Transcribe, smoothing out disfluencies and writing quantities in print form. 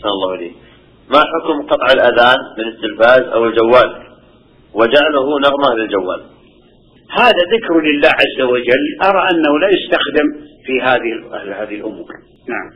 أحسن الله إليك. ما حكم قطع الأذان من التلفاز أو الجوال وجعله نغمة للجوال؟ هذا ذكر لله عز وجل، أرى أنه لا يستخدم في هذه الأمور. نعم.